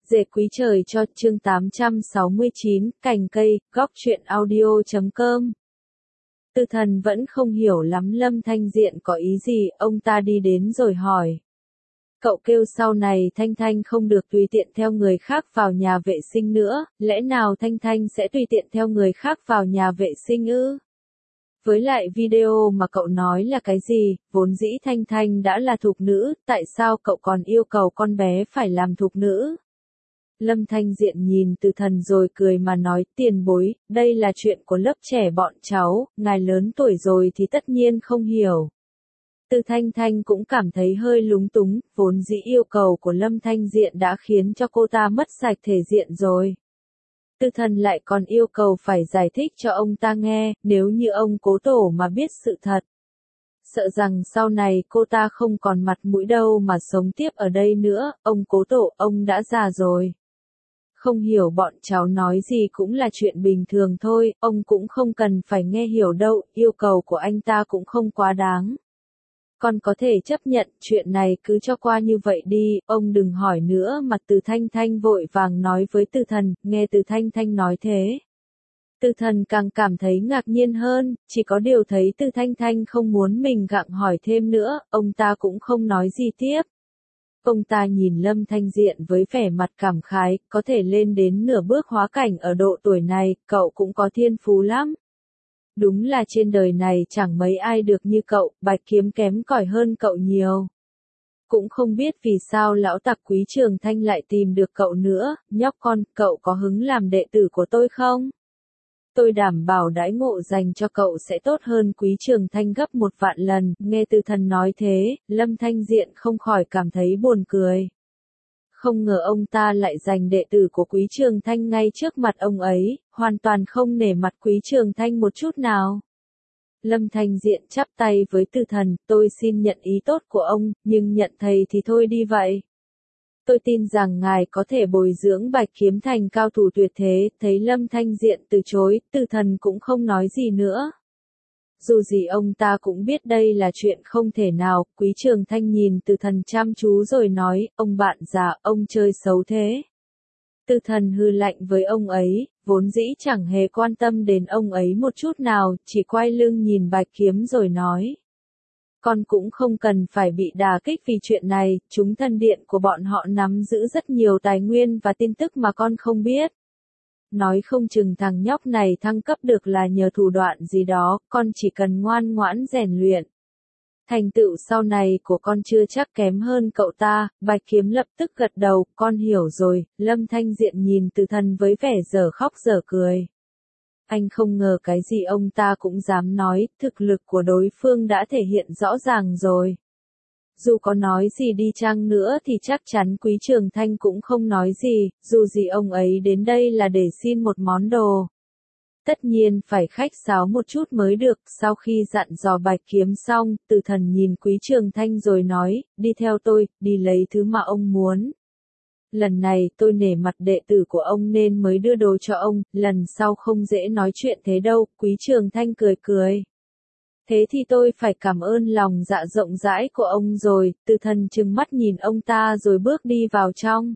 Dệt quý trời cho chương 869, cành cây, góc truyện audio.com. Tư Thần vẫn không hiểu lắm Lâm Thanh Diện có ý gì, ông ta đi đến rồi hỏi. Cậu kêu sau này Thanh Thanh không được tùy tiện theo người khác vào nhà vệ sinh nữa, lẽ nào Thanh Thanh sẽ tùy tiện theo người khác vào nhà vệ sinh ư? Với lại video mà cậu nói là cái gì, vốn dĩ Thanh Thanh đã là thục nữ, tại sao cậu còn yêu cầu con bé phải làm thục nữ? Lâm Thanh Diện nhìn Từ Thần rồi cười mà nói, tiền bối, đây là chuyện của lớp trẻ bọn cháu, ngài lớn tuổi rồi thì tất nhiên không hiểu. Từ Thanh Thanh cũng cảm thấy hơi lúng túng, vốn dĩ yêu cầu của Lâm Thanh Diện đã khiến cho cô ta mất sạch thể diện rồi. Từ Thần lại còn yêu cầu phải giải thích cho ông ta nghe, nếu như ông cố tổ mà biết sự thật. Sợ rằng sau này cô ta không còn mặt mũi đâu mà sống tiếp ở đây nữa, ông cố tổ, ông đã già rồi. Không hiểu bọn cháu nói gì cũng là chuyện bình thường thôi, ông cũng không cần phải nghe hiểu đâu, yêu cầu của anh ta cũng không quá đáng. Con có thể chấp nhận, chuyện này cứ cho qua như vậy đi, ông đừng hỏi nữa. Mặt Từ Thanh Thanh vội vàng nói với Từ Thần, nghe Từ Thanh Thanh nói thế. Từ Thần càng cảm thấy ngạc nhiên hơn, chỉ có điều thấy Từ Thanh Thanh không muốn mình gặng hỏi thêm nữa, ông ta cũng không nói gì tiếp. Ông ta nhìn Lâm Thanh Diện với vẻ mặt cảm khái, có thể lên đến nửa bước hóa cảnh ở độ tuổi này, cậu cũng có thiên phú lắm. Đúng là trên đời này chẳng mấy ai được như cậu, Bạch Kiếm kém cỏi hơn cậu nhiều. Cũng không biết vì sao lão tặc Quý Trường Thanh lại tìm được cậu nữa, nhóc con, cậu có hứng làm đệ tử của tôi không? Tôi đảm bảo đãi ngộ dành cho cậu sẽ tốt hơn Quý Trường Thanh gấp 1.000.000 lần, nghe Từ Thần nói thế, Lâm Thanh Diện không khỏi cảm thấy buồn cười. Không ngờ ông ta lại giành đệ tử của Quý Trường Thanh ngay trước mặt ông ấy, hoàn toàn không nể mặt Quý Trường Thanh một chút nào. Lâm Thanh Diện chắp tay với Từ Thần, tôi xin nhận ý tốt của ông, nhưng nhận thầy thì thôi đi vậy. Tôi tin rằng ngài có thể bồi dưỡng Bạch Kiếm thành cao thủ tuyệt thế, thấy Lâm Thanh Diện từ chối, Từ Thần cũng không nói gì nữa. Dù gì ông ta cũng biết đây là chuyện không thể nào, Quý Trường Thanh nhìn Từ Thần chăm chú rồi nói, ông bạn già, ông chơi xấu thế. Từ Thần hừ lạnh với ông ấy, vốn dĩ chẳng hề quan tâm đến ông ấy một chút nào, chỉ quay lưng nhìn Bạch Kiếm rồi nói. Con cũng không cần phải bị đả kích vì chuyện này, chúng thần điện của bọn họ nắm giữ rất nhiều tài nguyên và tin tức mà con không biết. Nói không chừng thằng nhóc này thăng cấp được là nhờ thủ đoạn gì đó, con chỉ cần ngoan ngoãn rèn luyện. Thành tựu sau này của con chưa chắc kém hơn cậu ta, Bạch Kiếm lập tức gật đầu, con hiểu rồi, Lâm Thanh Diện nhìn Từ Thần với vẻ dở khóc dở cười. Anh không ngờ cái gì ông ta cũng dám nói, thực lực của đối phương đã thể hiện rõ ràng rồi. Dù có nói gì đi chăng nữa thì chắc chắn Quý Trường Thanh cũng không nói gì, dù gì ông ấy đến đây là để xin một món đồ. Tất nhiên phải khách sáo một chút mới được, sau khi dặn dò Bạch Kiếm xong, Từ Thần nhìn Quý Trường Thanh rồi nói, đi theo tôi, đi lấy thứ mà ông muốn. Lần này tôi nể mặt đệ tử của ông nên mới đưa đồ cho ông, lần sau không dễ nói chuyện thế đâu, Quý Trường Thanh cười cười. Thế thì tôi phải cảm ơn lòng dạ rộng rãi của ông rồi, Từ Thần trừng mắt nhìn ông ta rồi bước đi vào trong.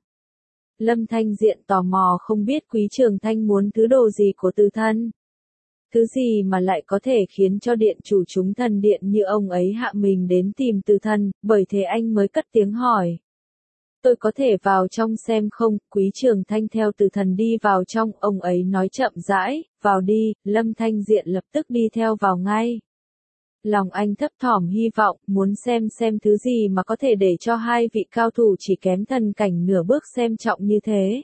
Lâm Thanh Diện tò mò không biết Quý Trường Thanh muốn thứ đồ gì của Từ Thần. Thứ gì mà lại có thể khiến cho điện chủ chúng thần điện như ông ấy hạ mình đến tìm Từ Thần, bởi thế anh mới cất tiếng hỏi. Tôi có thể vào trong xem không? Quý Trường Thanh theo Từ Thần đi vào trong, ông ấy nói chậm rãi, vào đi, Lâm Thanh Diện lập tức đi theo vào ngay. Lòng anh thấp thỏm hy vọng, muốn xem thứ gì mà có thể để cho hai vị cao thủ chỉ kém thần cảnh nửa bước xem trọng như thế.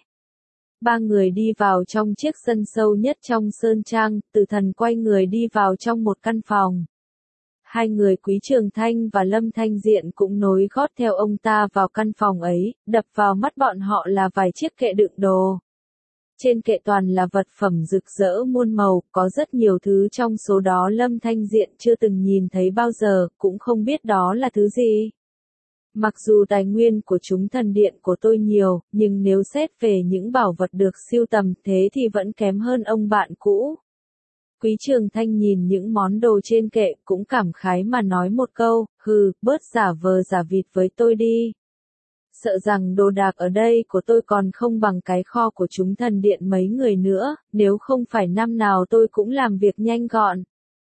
Ba người đi vào trong chiếc sân sâu nhất trong sơn trang, Từ Thần quay người đi vào trong một căn phòng. Hai người Quý Trường Thanh và Lâm Thanh Diện cũng nối gót theo ông ta vào căn phòng ấy, đập vào mắt bọn họ là vài chiếc kệ đựng đồ. Trên kệ toàn là vật phẩm rực rỡ muôn màu, có rất nhiều thứ trong số đó Lâm Thanh Diện chưa từng nhìn thấy bao giờ, cũng không biết đó là thứ gì. Mặc dù tài nguyên của chúng thần điện của tôi nhiều, nhưng nếu xét về những bảo vật được sưu tầm thế thì vẫn kém hơn ông bạn cũ. Quý Trường Thanh nhìn những món đồ trên kệ cũng cảm khái mà nói một câu, hừ, bớt giả vờ giả vịt với tôi đi. Sợ rằng đồ đạc ở đây của tôi còn không bằng cái kho của chúng thần điện mấy người nữa, nếu không phải năm nào tôi cũng làm việc nhanh gọn.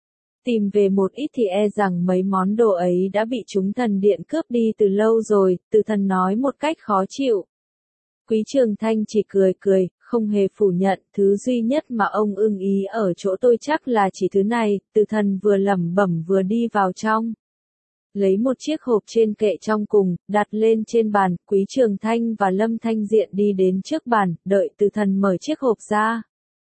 Tìm về một ít thì e rằng mấy món đồ ấy đã bị chúng thần điện cướp đi từ lâu rồi, Từ Thần nói một cách khó chịu. Quý Trường Thanh chỉ cười cười, không hề phủ nhận, thứ duy nhất mà ông ưng ý ở chỗ tôi chắc là chỉ thứ này, Từ Thần vừa lẩm bẩm vừa đi vào trong. Lấy một chiếc hộp trên kệ trong cùng, đặt lên trên bàn, Quý Trường Thanh và Lâm Thanh Diện đi đến trước bàn, đợi Từ Thần mở chiếc hộp ra.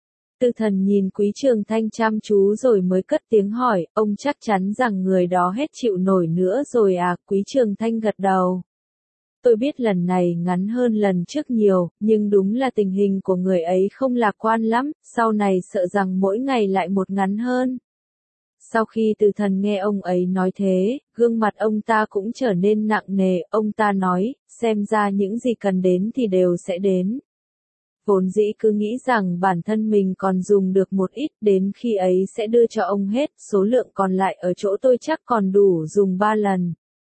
Từ Thần nhìn Quý Trường Thanh chăm chú rồi mới cất tiếng hỏi, ông chắc chắn rằng người đó hết chịu nổi nữa rồi à? Quý Trường Thanh gật đầu. Tôi biết lần này ngắn hơn lần trước nhiều, nhưng đúng là tình hình của người ấy không lạc quan lắm, sau này sợ rằng mỗi ngày lại một ngắn hơn. Sau khi Từ Thần nghe ông ấy nói thế, gương mặt ông ta cũng trở nên nặng nề, ông ta nói, xem ra những gì cần đến thì đều sẽ đến. Vốn dĩ cứ nghĩ rằng bản thân mình còn dùng được một ít, đến khi ấy sẽ đưa cho ông hết, số lượng còn lại ở chỗ tôi chắc còn đủ dùng 3 lần.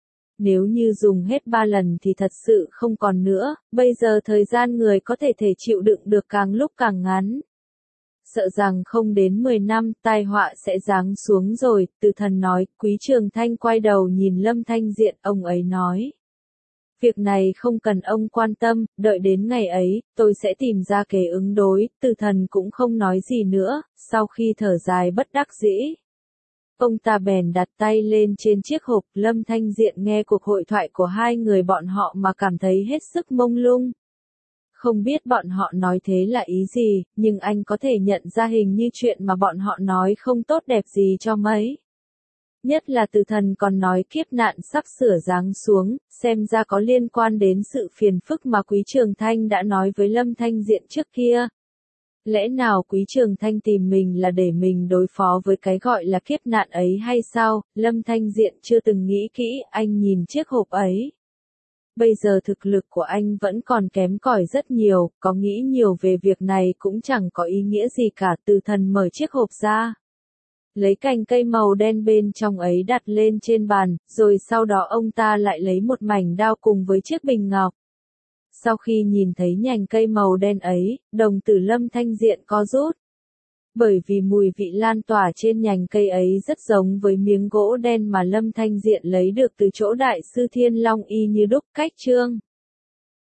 Nếu như dùng hết 3 lần thì thật sự không còn nữa, bây giờ thời gian người có thể chịu đựng được càng lúc càng ngắn. Sợ rằng không đến 10 năm, tai họa sẽ giáng xuống rồi, Từ Thần nói. Quý Trường Thanh quay đầu nhìn Lâm Thanh Diện, ông ấy nói. Việc này không cần ông quan tâm, đợi đến ngày ấy, tôi sẽ tìm ra kế ứng đối. Từ Thần cũng không nói gì nữa, sau khi thở dài bất đắc dĩ. Ông ta bèn đặt tay lên trên chiếc hộp. Lâm Thanh Diện nghe cuộc hội thoại của hai người bọn họ mà cảm thấy hết sức mông lung. Không biết bọn họ nói thế là ý gì, nhưng anh có thể nhận ra hình như chuyện mà bọn họ nói không tốt đẹp gì cho mấy. Nhất là Từ Thần còn nói kiếp nạn sắp sửa giáng xuống, xem ra có liên quan đến sự phiền phức mà Quý Trường Thanh đã nói với Lâm Thanh Diện trước kia. Lẽ nào Quý Trường Thanh tìm mình là để mình đối phó với cái gọi là kiếp nạn ấy hay sao? Lâm Thanh Diện chưa từng nghĩ kỹ, anh nhìn chiếc hộp ấy. Bây giờ thực lực của anh vẫn còn kém cỏi rất nhiều, có nghĩ nhiều về việc này cũng chẳng có ý nghĩa gì cả. Từ Thần mở chiếc hộp ra. Lấy cành cây màu đen bên trong ấy đặt lên trên bàn, rồi sau đó ông ta lại lấy một mảnh đao cùng với chiếc bình ngọc. Sau khi nhìn thấy nhành cây màu đen ấy, đồng tử Lâm Thanh Diện co rút. Bởi vì mùi vị lan tỏa trên nhành cây ấy rất giống với miếng gỗ đen mà Lâm Thanh Diện lấy được từ chỗ đại sư Thiên Long y như đúc. Cách chương